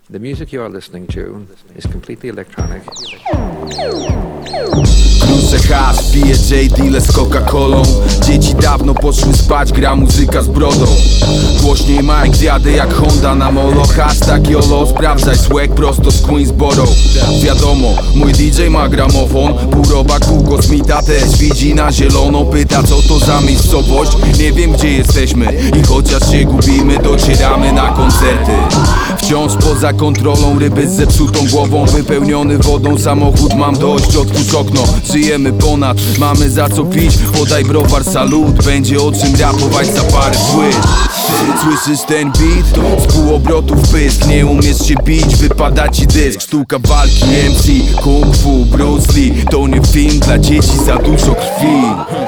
The music you are listening to is completely electronic. Kruszę hasz, pije J-Dile z Coca-Colą. Dzieci dawno poszły spać, gra muzyka z brodą. Głośniej Mike, zjadę jak Honda na molo. Hashtag YOLO, sprawdzaj swag prosto z Queensboro. Wiadomo, mój DJ ma gramofon. Pół robak, pół kosmita też widzi na zielono. Pyta co to za miejscowość, nie wiem gdzie jesteśmy. I chociaż się gubimy, docieramy na koncerty. Wciąż poza kontrolą, ryby z zepsutą głową. Wypełniony wodą samochód, mam dość, otwórz okno. Żyjemy ponad, mamy za co pić. Podaj browar, salut, będzie o czym rapować za parę płyt. Słyszysz ten beat? Z pół obrotu w pysk. Nie umiesz się bić, wypada ci dysk. Sztuka walki, MC, Kung Fu, Bruce Lee. To nie film dla dzieci, za dużo krwi.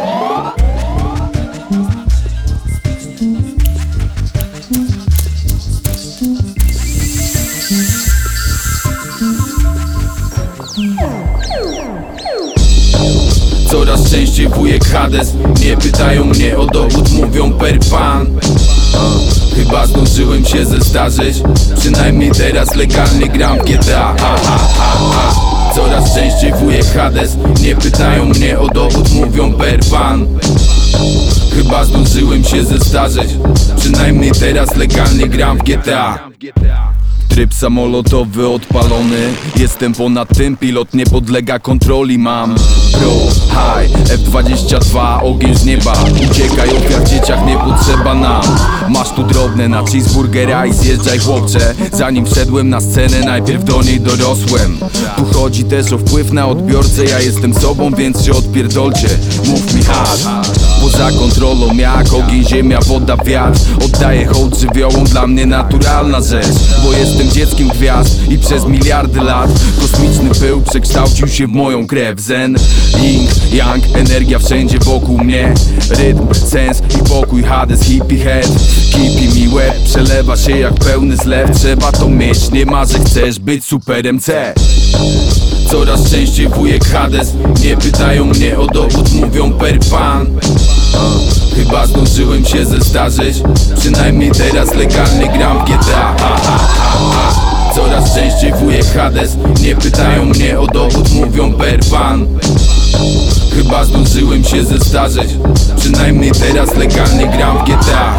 Coraz częściej wujek Hades. Nie pytają mnie o dowód, mówią per pan. Chyba zdążyłem się zestarzeć. Przynajmniej teraz legalnie gram w GTA. Coraz częściej wujek Hades. Nie pytają mnie o dowód, mówią per pan. Chyba zdążyłem się zestarzeć. Przynajmniej teraz legalnie gram w GTA. Tryb samolotowy odpalony. Jestem ponad tym, pilot nie podlega kontroli. Mam Pro High F22, ogień z nieba. Uciekaj, ofiar w dzieciach nie potrzeba nam. Masz tu drobne na cheeseburgera i zjeżdżaj chłopcze. Zanim wszedłem na scenę, najpierw do niej dorosłem. Tu chodzi też o wpływ na odbiorcę. Ja jestem sobą, więc się odpierdolcie. Mów mi hard. Poza kontrolą jak ogień, ziemia, woda, wiatr. Oddaję hołd żywiołom, dla mnie naturalna rzecz. Bo jestem dzieckiem gwiazd i przez miliardy lat kosmiczny pył przekształcił się w moją krew. Zen, yin, yang, energia wszędzie wokół mnie. Rytm, sens i pokój, Hades, hippie head. Kipi mi łeb, przelewa się jak pełny zlew. Trzeba to mieć, nie ma, że chcesz być super MC. Coraz częściej wujek Hades. Nie pytają mnie o dowód, mówią per pan. Chyba zdążyłem się zestarzeć. Przynajmniej teraz legalnie gram w GTA. Coraz częściej wujek Hades. Nie pytają mnie o dowód, mówią per pan. Chyba zdążyłem się zestarzeć. Przynajmniej teraz legalnie gram w GTA.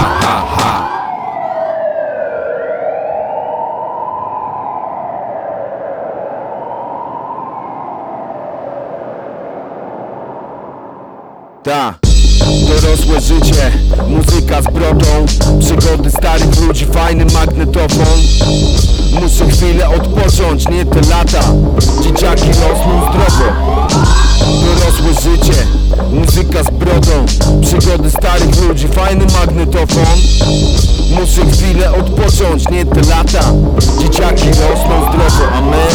Ta, dorosłe życie, muzyka z brodą. Przygody starych ludzi, fajny magnetofon. Muszę chwilę odpocząć, nie te lata. Dzieciaki rosną zdrowo. Dorosłe życie, muzyka z brodą. Przygody starych ludzi, fajny magnetofon. Muszę chwilę odpocząć, nie te lata. Dzieciaki rosną zdrowo, amen.